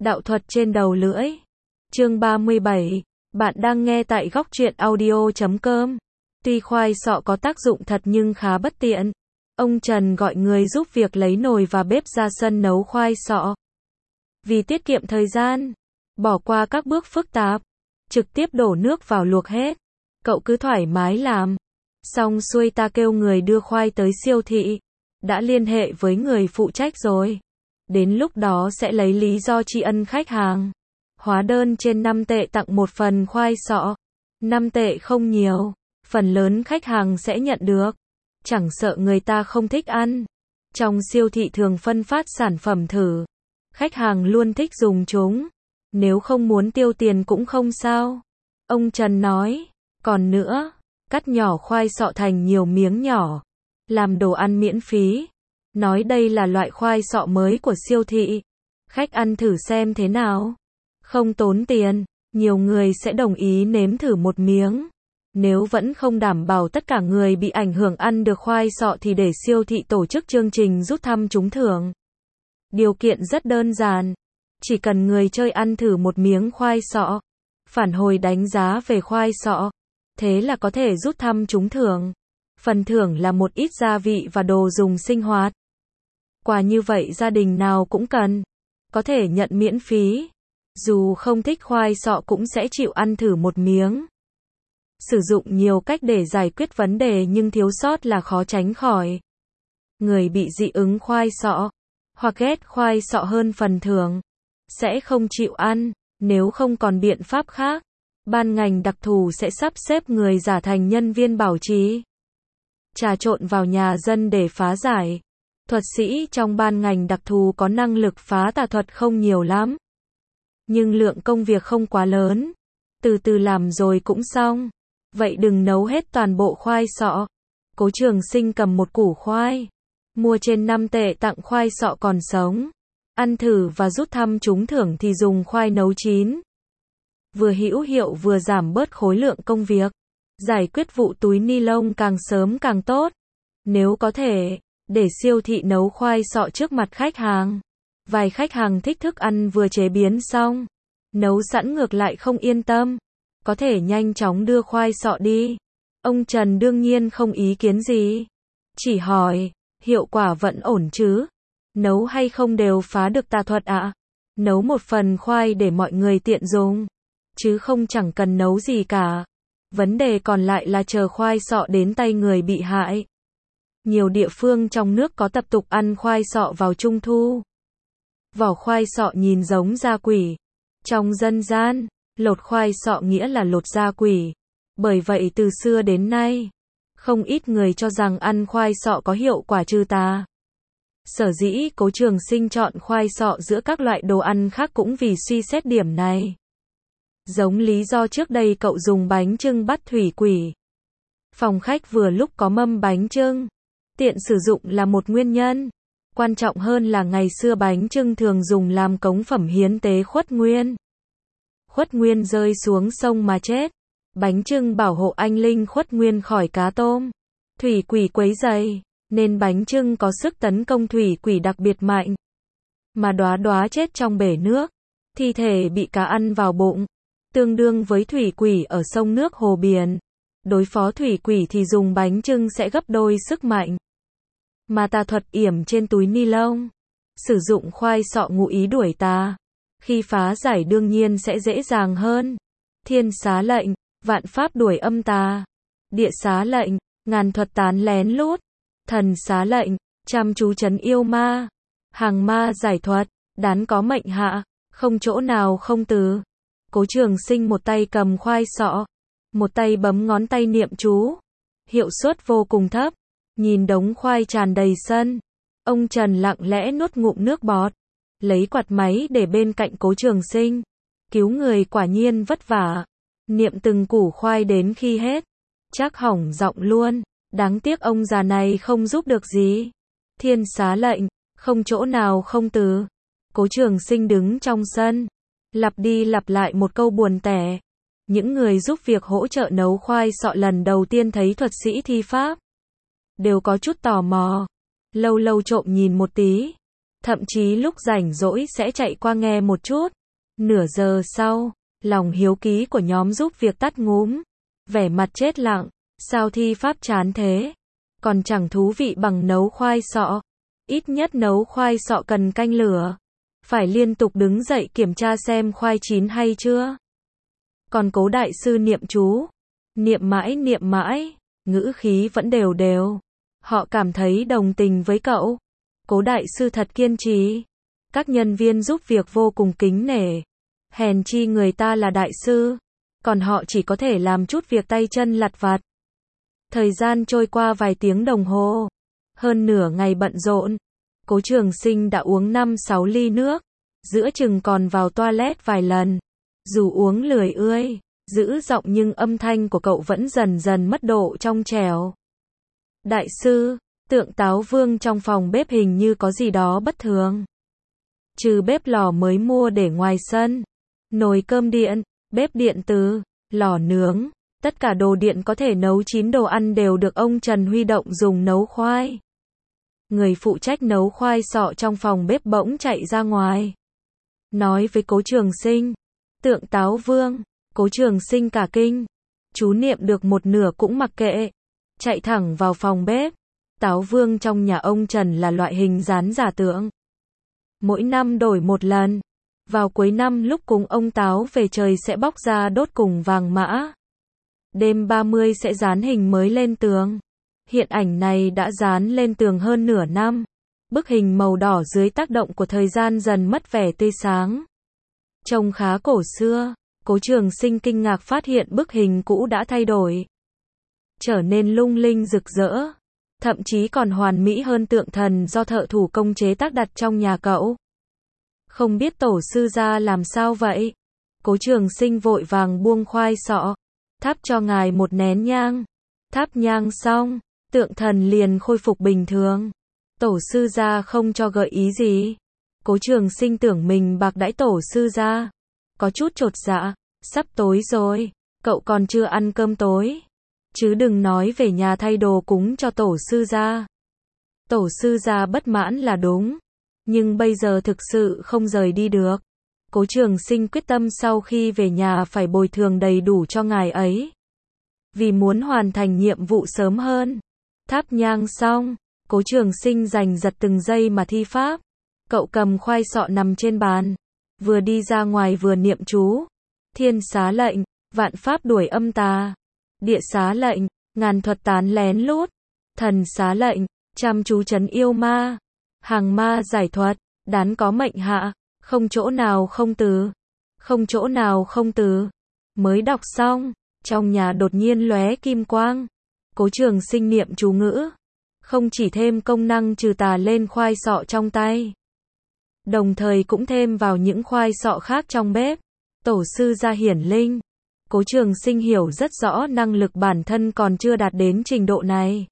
Đạo thuật trên đầu lưỡi. Chương 37. Bạn đang nghe tại góc truyện audio.com. Tuy khoai sọ có tác dụng thật nhưng khá bất tiện. Ông Trần gọi người giúp việc lấy nồi và bếp ra sân nấu khoai sọ. Vì tiết kiệm thời gian, bỏ qua các bước phức tạp, trực tiếp đổ nước vào luộc hết. Cậu cứ thoải mái làm. Xong xuôi ta kêu người đưa khoai tới siêu thị. Đã liên hệ với người phụ trách rồi. Đến lúc đó sẽ lấy lý do tri ân khách hàng. Hóa đơn trên 5 tệ tặng một phần khoai sọ. 5 tệ không nhiều, phần lớn khách hàng sẽ nhận được. Chẳng sợ người ta không thích ăn. Trong siêu thị thường phân phát sản phẩm thử. Khách hàng luôn thích dùng chúng. Nếu không muốn tiêu tiền cũng không sao. Ông Trần nói. Còn nữa, cắt nhỏ khoai sọ thành nhiều miếng nhỏ. Làm đồ ăn miễn phí. Nói đây là loại khoai sọ mới của siêu thị. Khách ăn thử xem thế nào. Không tốn tiền, nhiều người sẽ đồng ý nếm thử một miếng. Nếu vẫn không đảm bảo tất cả người bị ảnh hưởng ăn được khoai sọ thì để siêu thị tổ chức chương trình rút thăm trúng thưởng. Điều kiện rất đơn giản. Chỉ cần người chơi ăn thử một miếng khoai sọ, phản hồi đánh giá về khoai sọ. Thế là có thể rút thăm trúng thưởng. Phần thưởng là một ít gia vị và đồ dùng sinh hoạt. Quà như vậy gia đình nào cũng cần. Có thể nhận miễn phí. Dù không thích khoai sọ cũng sẽ chịu ăn thử một miếng. Sử dụng nhiều cách để giải quyết vấn đề nhưng thiếu sót là khó tránh khỏi. Người bị dị ứng khoai sọ, hoặc ghét khoai sọ hơn phần thưởng, sẽ không chịu ăn. Nếu không còn biện pháp khác, ban ngành đặc thù sẽ sắp xếp người giả thành nhân viên bảo trì. Trà trộn vào nhà dân để phá giải. Thuật sĩ trong ban ngành đặc thù có năng lực phá tà thuật không nhiều lắm. Nhưng lượng công việc không quá lớn. Từ từ làm rồi cũng xong. Vậy đừng nấu hết toàn bộ khoai sọ. Cố Trường Sinh cầm một củ khoai. Mua trên 5 tệ tặng khoai sọ còn sống. Ăn thử và rút thăm trúng thưởng thì dùng khoai nấu chín. Vừa hữu hiệu vừa giảm bớt khối lượng công việc. Giải quyết vụ túi ni lông càng sớm càng tốt. Nếu có thể, để siêu thị nấu khoai sọ trước mặt khách hàng. Vài khách hàng thích thức ăn vừa chế biến xong. Nấu sẵn ngược lại không yên tâm. Có thể nhanh chóng đưa khoai sọ đi. Ông Trần đương nhiên không ý kiến gì. Chỉ hỏi, hiệu quả vẫn ổn chứ? Nấu hay không đều phá được tà thuật ạ? Nấu một phần khoai để mọi người tiện dùng. Chứ không chẳng cần nấu gì cả. Vấn đề còn lại là chờ khoai sọ đến tay người bị hại. Nhiều địa phương trong nước có tập tục ăn khoai sọ vào Trung thu. Vỏ khoai sọ nhìn giống da quỷ. Trong dân gian, lột khoai sọ nghĩa là lột da quỷ. Bởi vậy từ xưa đến nay, không ít người cho rằng ăn khoai sọ có hiệu quả trừ tà. Sở dĩ Cố Trường Sinh chọn khoai sọ giữa các loại đồ ăn khác cũng vì suy xét điểm này. Giống lý do trước đây cậu dùng bánh chưng bắt thủy quỷ. Phòng khách vừa lúc có mâm bánh chưng. Tiện sử dụng là một nguyên nhân. Quan trọng hơn là ngày xưa bánh chưng thường dùng làm cống phẩm hiến tế Khuất Nguyên. Khuất Nguyên rơi xuống sông mà chết. Bánh chưng bảo hộ anh linh Khuất Nguyên khỏi cá tôm, thủy quỷ quấy rầy, nên bánh chưng có sức tấn công thủy quỷ đặc biệt mạnh. Mà Đóa Đóa chết trong bể nước, thi thể bị cá ăn vào bụng, tương đương với thủy quỷ ở sông nước hồ biển. Đối phó thủy quỷ thì dùng bánh chưng sẽ gấp đôi sức mạnh. Mà tà thuật yểm trên túi ni lông, sử dụng khoai sọ ngụ ý đuổi tà. Khi phá giải đương nhiên sẽ dễ dàng hơn. Thiên xá lệnh, vạn pháp đuổi âm tà. Địa xá lệnh, ngàn thuật tán lén lút. Thần xá lệnh, chăm chú trấn yêu ma. Hàng ma giải thuật, đán có mệnh hạ, không chỗ nào không từ. Cố Trường Sinh một tay cầm khoai sọ, một tay bấm ngón tay niệm chú. Hiệu suất vô cùng thấp. Nhìn đống khoai tràn đầy sân, ông Trần lặng lẽ nuốt ngụm nước bọt. Lấy quạt máy để bên cạnh Cố Trường Sinh. Cứu người quả nhiên vất vả. Niệm từng củ khoai đến khi hết. Chắc hỏng giọng luôn. Đáng tiếc ông già này không giúp được gì. Thiên xá lệnh, không chỗ nào không từ. Cố Trường Sinh đứng trong sân. Lặp đi lặp lại một câu buồn tẻ. Những người giúp việc hỗ trợ nấu khoai sọ lần đầu tiên thấy thuật sĩ thi pháp. Đều có chút tò mò. Lâu lâu trộm nhìn một tí. thậm chí lúc rảnh rỗi sẽ chạy qua nghe một chút. Nửa giờ sau, lòng hiếu kỳ của nhóm giúp việc tắt ngúm, vẻ mặt chết lặng, sao thi pháp chán thế, còn chẳng thú vị bằng nấu khoai sọ, ít nhất nấu khoai sọ cần canh lửa, phải liên tục đứng dậy kiểm tra xem khoai chín hay chưa. Còn Cố đại sư niệm chú, niệm mãi, ngữ khí vẫn đều đều. Họ cảm thấy đồng tình với cậu. Cố đại sư thật kiên trì. Các nhân viên giúp việc vô cùng kính nể. Hèn chi người ta là đại sư, còn họ chỉ có thể làm chút việc tay chân lặt vặt. Thời gian trôi qua vài tiếng đồng hồ. Hơn nửa ngày bận rộn. Cố Trường Sinh đã uống 5-6 ly nước. Giữa chừng còn vào toilet vài lần. Dù uống lười ươi, giữ giọng nhưng âm thanh của cậu vẫn dần dần mất độ trong trẻo. Đại sư, tượng Táo Vương trong phòng bếp hình như có gì đó bất thường. Trừ bếp lò mới mua để ngoài sân, nồi cơm điện, bếp điện từ, lò nướng, tất cả đồ điện có thể nấu chín đồ ăn đều được ông Trần huy động dùng nấu khoai. Người phụ trách nấu khoai sọ trong phòng bếp bỗng chạy ra ngoài. Nói với Cố Trường Sinh, tượng Táo Vương. Cố Trường Sinh cả kinh. Chú niệm được một nửa cũng mặc kệ. Chạy thẳng vào phòng bếp. Táo Vương trong nhà ông Trần là loại hình dán giả tượng. Mỗi năm đổi một lần. Vào cuối năm lúc cúng ông Táo về trời sẽ bóc ra đốt cùng vàng mã. Đêm 30 sẽ dán hình mới lên tường. Hiện ảnh này đã dán lên tường hơn nửa năm. Bức hình màu đỏ dưới tác động của thời gian dần mất vẻ tươi sáng. Trông khá cổ xưa. Cố Trường Sinh kinh ngạc phát hiện bức hình cũ đã thay đổi. Trở nên lung linh rực rỡ. Thậm chí còn hoàn mỹ hơn tượng thần do thợ thủ công chế tác đặt trong nhà cậu. Không biết tổ sư gia làm sao vậy? Cố Trường Sinh vội vàng buông khoai sọ. Thắp cho ngài một nén nhang. Thắp nhang xong, tượng thần liền khôi phục bình thường. Tổ sư gia không cho gợi ý gì. Cố Trường Sinh tưởng mình bạc đãi tổ sư gia. Có chút chột dạ, sắp tối rồi, cậu còn chưa ăn cơm tối. Chứ đừng nói về nhà thay đồ cúng cho tổ sư gia. Tổ sư gia bất mãn là đúng, nhưng bây giờ thực sự không rời đi được. Cố Trường Sinh quyết tâm sau khi về nhà phải bồi thường đầy đủ cho ngài ấy. Vì muốn hoàn thành nhiệm vụ sớm hơn. Thắp nhang xong, Cố Trường Sinh giành giật từng giây mà thi pháp. Cậu cầm khoai sọ nằm trên bàn. Vừa đi ra ngoài vừa niệm chú. Thiên xá lệnh, vạn pháp đuổi âm tà. Địa xá lệnh, ngàn thuật tán lén lút. Thần xá lệnh, chăm chú trấn yêu ma. Hàng ma giải thuật, đán có mệnh hạ, không chỗ nào không từ. Không chỗ nào không từ. Mới đọc xong, trong nhà đột nhiên lóe kim quang. Cố Trường Sinh niệm chú ngữ. Không chỉ thêm công năng trừ tà lên khoai sọ trong tay, đồng thời cũng thêm vào những khoai sọ khác trong bếp. Tổ sư gia hiển linh. Cố Trường Sinh hiểu rất rõ năng lực bản thân còn chưa đạt đến trình độ này.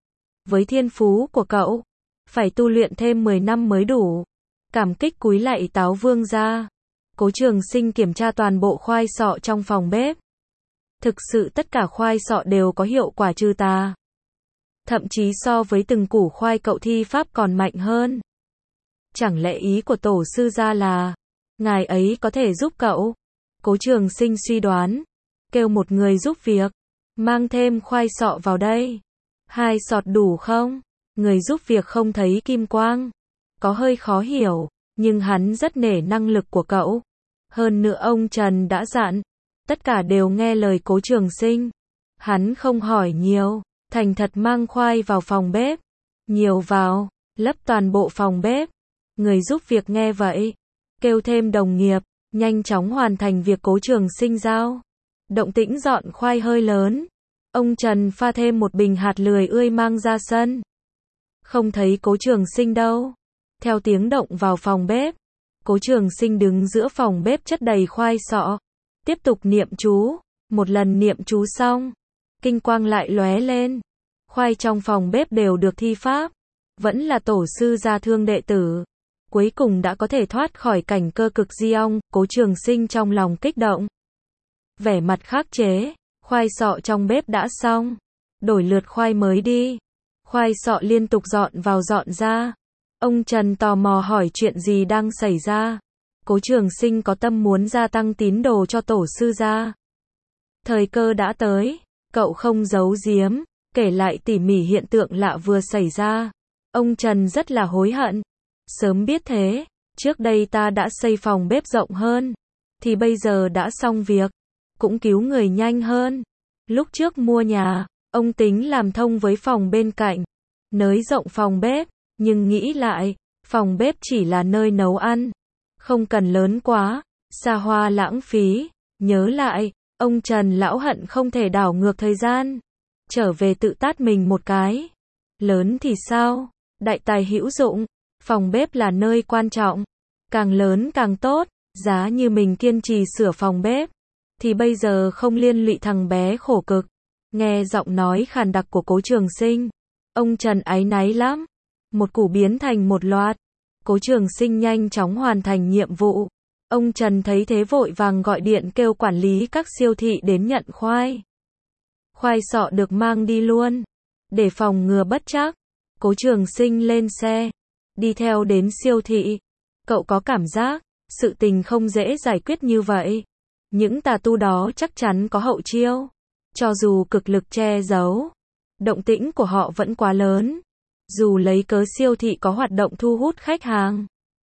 Với thiên phú của cậu, phải tu luyện thêm 10 năm mới đủ. Cảm kích cúi lạy Táo Vương gia. Cố Trường Sinh kiểm tra toàn bộ khoai sọ trong phòng bếp. Thực sự tất cả khoai sọ đều có hiệu quả trừ tà. Thậm chí so với từng củ khoai cậu thi pháp còn mạnh hơn. Chẳng lẽ ý của tổ sư gia là ngài ấy có thể giúp cậu? Cố Trường Sinh suy đoán. Kêu một người giúp việc. Mang thêm khoai sọ vào đây. 2 sọt đủ không? Người giúp việc không thấy kim quang. Có hơi khó hiểu, nhưng hắn rất nể năng lực của cậu. Hơn nữa ông Trần đã dặn. Tất cả đều nghe lời Cố Trường Sinh. Hắn không hỏi nhiều. Thành thật mang khoai vào phòng bếp. Nhiều vào, lấp toàn bộ phòng bếp. Người giúp việc nghe vậy. Kêu thêm đồng nghiệp. Nhanh chóng hoàn thành việc Cố Trường Sinh giao. Động tĩnh dọn khoai hơi lớn. Ông Trần pha thêm một bình hạt lười ươi mang ra sân. Không thấy Cố Trường Sinh đâu. Theo tiếng động vào phòng bếp. Cố Trường Sinh đứng giữa phòng bếp chất đầy khoai sọ. Tiếp tục niệm chú. Một lần niệm chú xong, kinh quang lại lóe lên. Khoai trong phòng bếp đều được thi pháp. Vẫn là tổ sư gia thương đệ tử. Cuối cùng đã có thể thoát khỏi cảnh cơ cực di ong. Cố Trường Sinh trong lòng kích động. Vẻ mặt khắc chế. Khoai sọ trong bếp đã xong. Đổi lượt khoai mới đi. Khoai sọ liên tục dọn vào dọn ra. Ông Trần tò mò hỏi chuyện gì đang xảy ra. Cố Trường Sinh có tâm muốn gia tăng tín đồ cho tổ sư gia. Thời cơ đã tới, cậu không giấu giếm, kể lại tỉ mỉ hiện tượng lạ vừa xảy ra. Ông Trần rất là hối hận. Sớm biết thế, trước đây ta đã xây phòng bếp rộng hơn, thì bây giờ đã xong việc, cũng cứu người nhanh hơn. Lúc trước mua nhà, ông tính làm thông với phòng bên cạnh, nới rộng phòng bếp, nhưng nghĩ lại, phòng bếp chỉ là nơi nấu ăn, không cần lớn quá, xa hoa lãng phí. Nhớ lại, ông Trần lão hận không thể đảo ngược thời gian, trở về tự tát mình một cái. Lớn thì sao? Đại tài hữu dụng, phòng bếp là nơi quan trọng, càng lớn càng tốt. Giá như mình kiên trì sửa phòng bếp, thì bây giờ không liên lụy thằng bé khổ cực. Nghe giọng nói khàn đặc của Cố Trường Sinh, ông Trần áy náy lắm. Một củ biến thành một loạt. Cố Trường Sinh nhanh chóng hoàn thành nhiệm vụ. Ông Trần thấy thế vội vàng gọi điện kêu quản lý các siêu thị đến nhận khoai. Khoai sọ được mang đi luôn, để phòng ngừa bất trắc. Cố Trường Sinh lên xe, đi theo đến siêu thị. Cậu có cảm giác, sự tình không dễ giải quyết như vậy. Những tà tu đó chắc chắn có hậu chiêu. Cho dù cực lực che giấu, động tĩnh của họ vẫn quá lớn. Dù lấy cớ siêu thị có hoạt động thu hút khách hàng,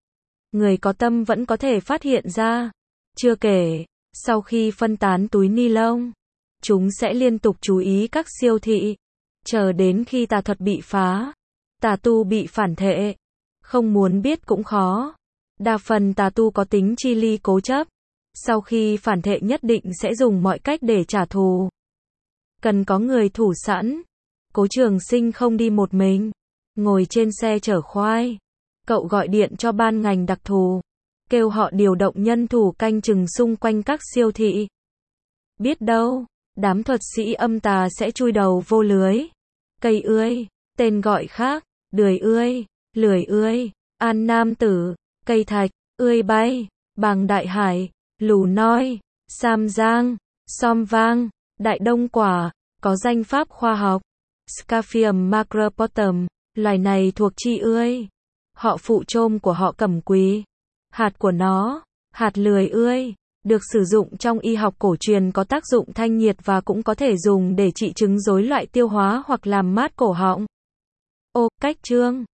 người có tâm vẫn có thể phát hiện ra. Chưa kể, sau khi phân tán túi ni lông, chúng sẽ liên tục chú ý các siêu thị, chờ đến khi tà thuật bị phá, tà tu bị phản thệ. Không muốn biết cũng khó. Đa phần tà tu có tính chi ly cố chấp, sau khi phản thệ nhất định sẽ dùng mọi cách để trả thù. Cần có người thủ sẵn. Cố Trường Sinh không đi một mình, ngồi trên xe chở khoai. Cậu gọi điện cho ban ngành đặc thù, kêu họ điều động nhân thủ canh chừng xung quanh các siêu thị. Biết đâu, đám thuật sĩ âm tà sẽ chui đầu vô lưới. Cây ươi, tên gọi khác, đười ươi, lười ươi, an nam tử, cây thạch, ươi bay, bàng đại hải, lù noi, sam giang, som vang, đại đông quả, có danh pháp khoa học. Scaphium macropotum, loài này thuộc chi ươi. Họ phụ trôm của họ cẩm quý. Hạt của nó, hạt lười ươi, được sử dụng trong y học cổ truyền, có tác dụng thanh nhiệt và cũng có thể dùng để trị chứng rối loạn tiêu hóa hoặc làm mát cổ họng. Ô, cách chương